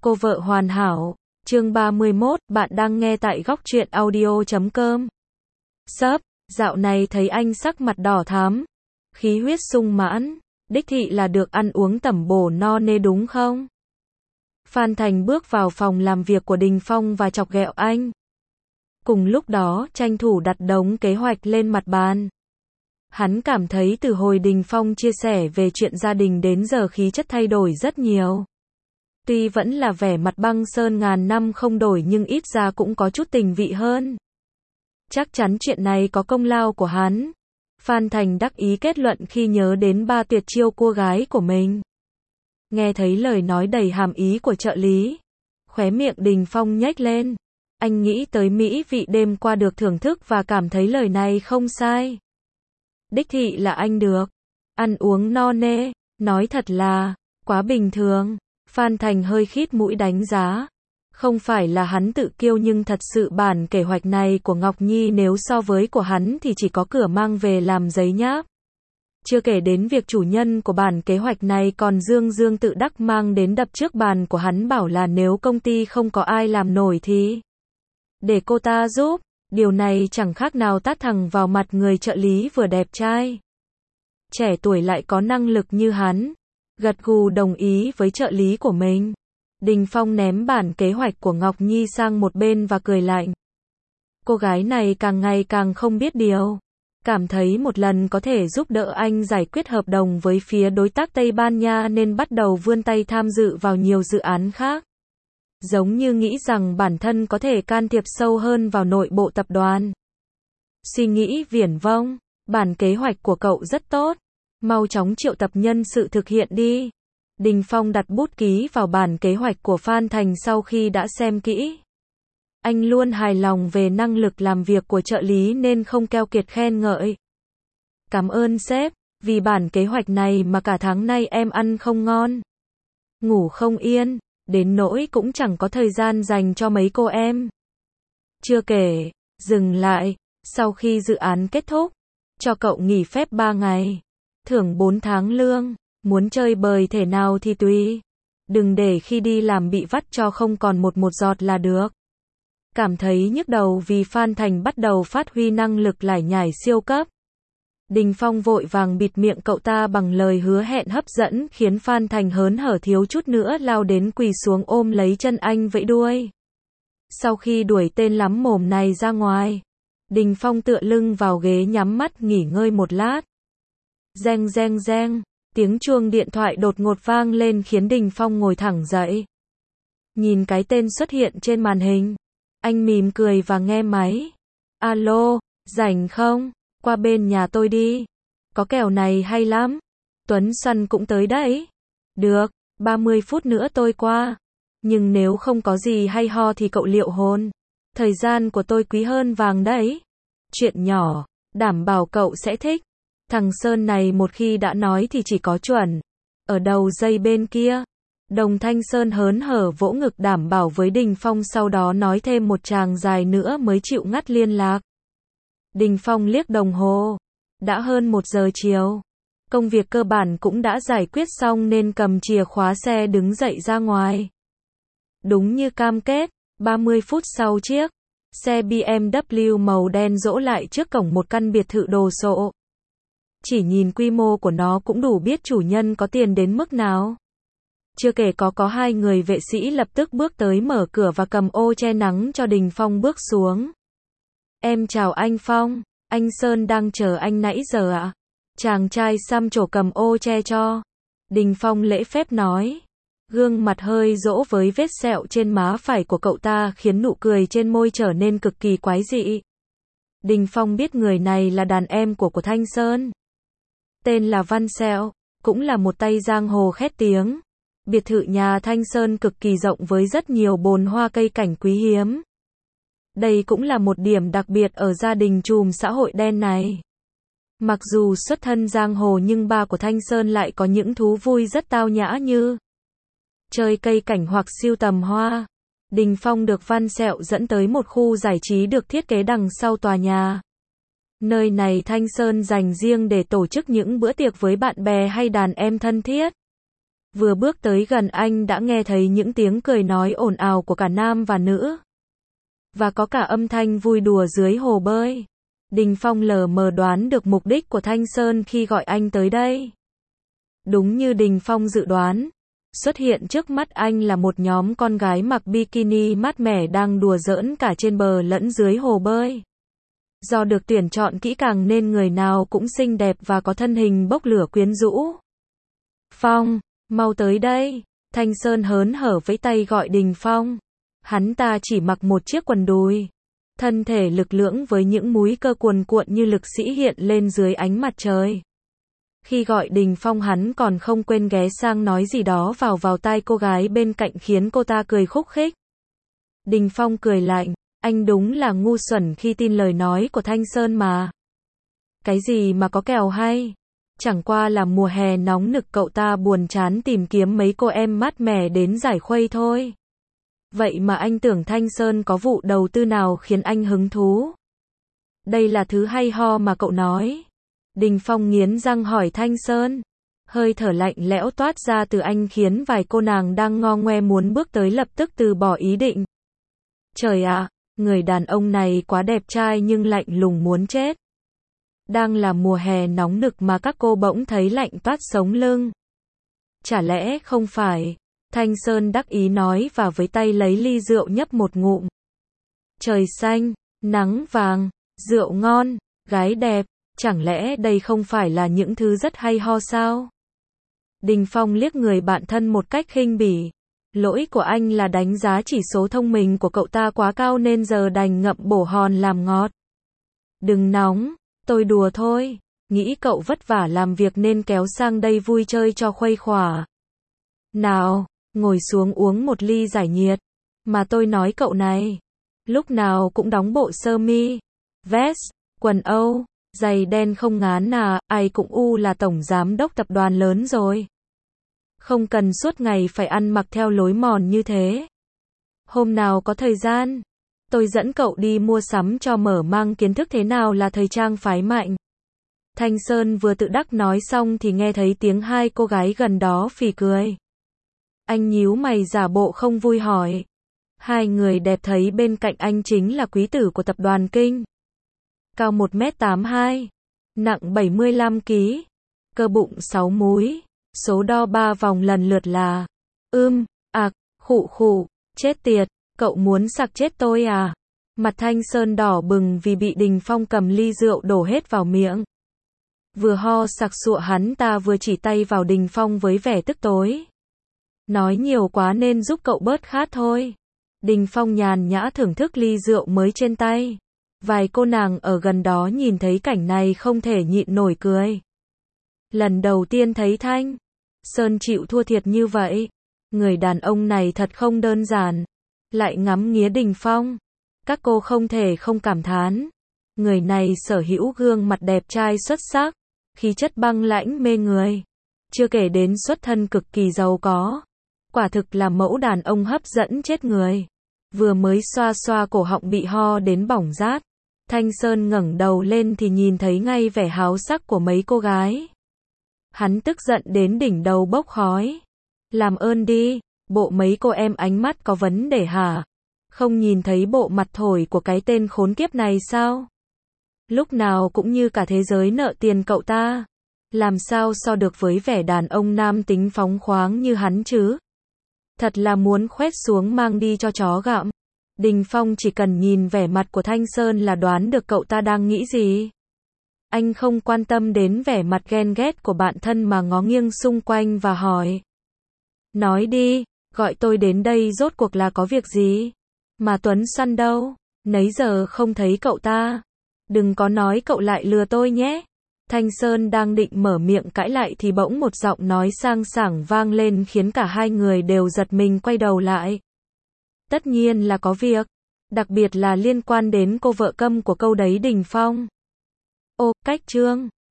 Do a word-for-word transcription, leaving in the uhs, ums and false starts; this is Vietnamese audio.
Cô vợ hoàn hảo, chương ba mươi mốt, bạn đang nghe tại góc truyện audio chấm com. Sấp, dạo này thấy anh sắc mặt đỏ thắm, khí huyết sung mãn, đích thị là được ăn uống tẩm bổ no nê đúng không? Phan Thành bước vào phòng làm việc của Đình Phong và chọc ghẹo anh. Cùng lúc đó, tranh thủ đặt đống kế hoạch lên mặt bàn. Hắn cảm thấy từ hồi Đình Phong chia sẻ về chuyện gia đình đến giờ khí chất thay đổi rất nhiều. Tuy vẫn là vẻ mặt băng sơn ngàn năm không đổi nhưng ít ra cũng có chút tình vị hơn. Chắc chắn chuyện này có công lao của hắn. Phan Thành đắc ý kết luận khi nhớ đến ba tuyệt chiêu cua gái của mình. Nghe thấy lời nói đầy hàm ý của trợ lý, khóe miệng Đình Phong nhếch lên. Anh nghĩ tới mỹ vị đêm qua được thưởng thức và cảm thấy lời này không sai. Đích thị là anh được ăn uống no nê, nói thật là quá bình thường. Phan Thành hơi khít mũi đánh giá. Không phải là hắn tự kiêu nhưng thật sự bản kế hoạch này của Ngọc Nhi nếu so với của hắn thì chỉ có cửa mang về làm giấy nháp. Chưa kể đến việc chủ nhân của bản kế hoạch này còn dương dương tự đắc mang đến đập trước bàn của hắn bảo là nếu công ty không có ai làm nổi thì để cô ta giúp. Điều này chẳng khác nào tát thẳng vào mặt người trợ lý vừa đẹp trai, trẻ tuổi lại có năng lực như hắn. Gật gù đồng ý với trợ lý của mình. Đình Phong ném bản kế hoạch của Ngọc Nhi sang một bên và cười lạnh. Cô gái này càng ngày càng không biết điều. Cảm thấy một lần có thể giúp đỡ anh giải quyết hợp đồng với phía đối tác Tây Ban Nha nên bắt đầu vươn tay tham dự vào nhiều dự án khác. Giống như nghĩ rằng bản thân có thể can thiệp sâu hơn vào nội bộ tập đoàn. Suy nghĩ viển vông, bản kế hoạch của cậu rất tốt. Mau chóng triệu tập nhân sự thực hiện đi. Đình Phong đặt bút ký vào bản kế hoạch của Phan Thành sau khi đã xem kỹ. Anh luôn hài lòng về năng lực làm việc của trợ lý nên không keo kiệt khen ngợi. Cảm ơn sếp, vì bản kế hoạch này mà cả tháng nay em ăn không ngon, ngủ không yên, đến nỗi cũng chẳng có thời gian dành cho mấy cô em. Chưa kể, dừng lại, sau khi dự án kết thúc, cho cậu nghỉ phép ba ngày. Thưởng bốn tháng lương, muốn chơi bời thể nào thì tùy. Đừng để khi đi làm bị vắt cho không còn một một giọt là được. Cảm thấy nhức đầu vì Phan Thành bắt đầu phát huy năng lực lải nhải siêu cấp. Đình Phong vội vàng bịt miệng cậu ta bằng lời hứa hẹn hấp dẫn khiến Phan Thành hớn hở thiếu chút nữa lao đến quỳ xuống ôm lấy chân anh vẫy đuôi. Sau khi đuổi tên lắm mồm này ra ngoài, Đình Phong tựa lưng vào ghế nhắm mắt nghỉ ngơi một lát. Reng reng reng, tiếng chuông điện thoại đột ngột vang lên khiến Đình Phong ngồi thẳng dậy. Nhìn cái tên xuất hiện trên màn hình, anh mỉm cười và nghe máy. Alo, rảnh không? Qua bên nhà tôi đi. Có kèo này hay lắm. Tuấn Xuân cũng tới đấy. Được, ba mươi phút nữa tôi qua. Nhưng nếu không có gì hay ho thì cậu liệu hồn. Thời gian của tôi quý hơn vàng đấy. Chuyện nhỏ, đảm bảo cậu sẽ thích. Thằng Sơn này một khi đã nói thì chỉ có chuẩn. Ở đầu dây bên kia, Đồng Thanh Sơn hớn hở vỗ ngực đảm bảo với Đình Phong, sau đó nói thêm một tràng dài nữa mới chịu ngắt liên lạc. Đình Phong liếc đồng hồ. Đã hơn một giờ chiều. Công việc cơ bản cũng đã giải quyết xong nên cầm chìa khóa xe đứng dậy ra ngoài. Đúng như cam kết, ba mươi phút sau chiếc xe bê em vê màu đen đỗ lại trước cổng một căn biệt thự đồ sộ. Chỉ nhìn quy mô của nó cũng đủ biết chủ nhân có tiền đến mức nào. Chưa kể có có hai người vệ sĩ lập tức bước tới mở cửa và cầm ô che nắng cho Đình Phong bước xuống. Em chào anh Phong, anh Sơn đang chờ anh nãy giờ ạ. À? Chàng trai xăm trổ cầm ô che cho. Đình Phong lễ phép nói. Gương mặt hơi rỗ với vết sẹo trên má phải của cậu ta khiến nụ cười trên môi trở nên cực kỳ quái dị. Đình Phong biết người này là đàn em của của Thanh Sơn. Tên là Văn Sẹo, cũng là một tay giang hồ khét tiếng. Biệt thự nhà Thanh Sơn cực kỳ rộng với rất nhiều bồn hoa cây cảnh quý hiếm. Đây cũng là một điểm đặc biệt ở gia đình trùm xã hội đen này. Mặc dù xuất thân giang hồ nhưng ba của Thanh Sơn lại có những thú vui rất tao nhã như chơi cây cảnh hoặc sưu tầm hoa. Đình Phong được Văn Sẹo dẫn tới một khu giải trí được thiết kế đằng sau tòa nhà. Nơi này Thanh Sơn dành riêng để tổ chức những bữa tiệc với bạn bè hay đàn em thân thiết. Vừa bước tới gần anh đã nghe thấy những tiếng cười nói ồn ào của cả nam và nữ. Và có cả âm thanh vui đùa dưới hồ bơi. Đình Phong lờ mờ đoán được mục đích của Thanh Sơn khi gọi anh tới đây. Đúng như Đình Phong dự đoán, xuất hiện trước mắt anh là một nhóm con gái mặc bikini mát mẻ đang đùa giỡn cả trên bờ lẫn dưới hồ bơi. Do được tuyển chọn kỹ càng nên người nào cũng xinh đẹp và có thân hình bốc lửa quyến rũ. Phong, mau tới đây. Thanh Sơn hớn hở vẫy tay gọi Đình Phong. Hắn ta chỉ mặc một chiếc quần đùi. Thân thể lực lưỡng với những múi cơ cuồn cuộn như lực sĩ hiện lên dưới ánh mặt trời. Khi gọi Đình Phong hắn còn không quên ghé sang nói gì đó vào vào tai cô gái bên cạnh khiến cô ta cười khúc khích. Đình Phong cười lạnh, anh đúng là ngu xuẩn khi tin lời nói của Thanh Sơn mà. Cái gì mà có kèo hay? Chẳng qua là mùa hè nóng nực cậu ta buồn chán tìm kiếm mấy cô em mát mẻ đến giải khuây thôi. Vậy mà anh tưởng Thanh Sơn có vụ đầu tư nào khiến anh hứng thú? Đây là thứ hay ho mà cậu nói. Đình Phong nghiến răng hỏi Thanh Sơn. Hơi thở lạnh lẽo toát ra từ anh khiến vài cô nàng đang ngo ngoe muốn bước tới lập tức từ bỏ ý định. Trời ạ, người đàn ông này quá đẹp trai nhưng lạnh lùng muốn chết. Đang là mùa hè nóng nực mà các cô bỗng thấy lạnh toát sống lưng. Chả lẽ không phải? Thanh Sơn đắc ý nói và với tay lấy ly rượu nhấp một ngụm. Trời xanh, nắng vàng, rượu ngon, gái đẹp, chẳng lẽ đây không phải là những thứ rất hay ho sao? Đình Phong liếc người bạn thân một cách khinh bỉ. Lỗi của anh là đánh giá chỉ số thông minh của cậu ta quá cao nên giờ đành ngậm bổ hòn làm ngọt. Đừng nóng, tôi đùa thôi, nghĩ cậu vất vả làm việc nên kéo sang đây vui chơi cho khuây khỏa. Nào, ngồi xuống uống một ly giải nhiệt. Mà tôi nói cậu này, lúc nào cũng đóng bộ sơ mi, vest, quần âu, giày đen không ngán à, ai cũng u là tổng giám đốc tập đoàn lớn rồi. Không cần suốt ngày phải ăn mặc theo lối mòn như thế. Hôm nào có thời gian, tôi dẫn cậu đi mua sắm cho mở mang kiến thức thế nào là thời trang phái mạnh. Thanh Sơn vừa tự đắc nói xong thì nghe thấy tiếng hai cô gái gần đó phì cười. Anh nhíu mày giả bộ không vui hỏi. Hai người đẹp thấy bên cạnh anh chính là quý tử của tập đoàn Kinh. Cao một mét tám mươi hai, nặng bảy mươi lăm ki lô gam, cơ bụng sáu múi, số đo ba vòng lần lượt là ưm, ạc, khụ khụ, chết tiệt, cậu muốn sặc chết tôi à? Mặt Thanh Sơn đỏ bừng vì bị Đình Phong cầm ly rượu đổ hết vào miệng. Vừa ho sặc sụa hắn ta vừa chỉ tay vào Đình Phong với vẻ tức tối. Nói nhiều quá nên giúp cậu bớt khát thôi. Đình Phong nhàn nhã thưởng thức ly rượu mới trên tay. Vài cô nàng ở gần đó nhìn thấy cảnh này không thể nhịn nổi cười. Lần đầu tiên thấy Thanh Sơn chịu thua thiệt như vậy. Người đàn ông này thật không đơn giản. Lại ngắm nghía Đình Phong. Các cô không thể không cảm thán. Người này sở hữu gương mặt đẹp trai xuất sắc, khí chất băng lãnh mê người. Chưa kể đến xuất thân cực kỳ giàu có. Quả thực là mẫu đàn ông hấp dẫn chết người. Vừa mới xoa xoa cổ họng bị ho đến bỏng rát. Thanh Sơn ngẩng đầu lên thì nhìn thấy ngay vẻ háo sắc của mấy cô gái. Hắn tức giận đến đỉnh đầu bốc khói. Làm ơn đi, bộ mấy cô em ánh mắt có vấn đề hả? Không nhìn thấy bộ mặt thổi của cái tên khốn kiếp này sao? Lúc nào cũng như cả thế giới nợ tiền cậu ta. Làm sao so được với vẻ đàn ông nam tính phóng khoáng như hắn chứ? Thật là muốn khoét xuống mang đi cho chó gặm. Đình Phong chỉ cần nhìn vẻ mặt của Thanh Sơn là đoán được cậu ta đang nghĩ gì. Anh không quan tâm đến vẻ mặt ghen ghét của bạn thân mà ngó nghiêng xung quanh và hỏi. Nói đi, gọi tôi đến đây rốt cuộc là có việc gì? Mà Tuấn Săn đâu? Nấy giờ không thấy cậu ta. Đừng có nói cậu lại lừa tôi nhé. Thanh Sơn đang định mở miệng cãi lại thì bỗng một giọng nói sang sảng vang lên khiến cả hai người đều giật mình quay đầu lại. Tất nhiên là có việc. Đặc biệt là liên quan đến cô vợ câm của câu đấy Đình Phong. Ô, cách trương.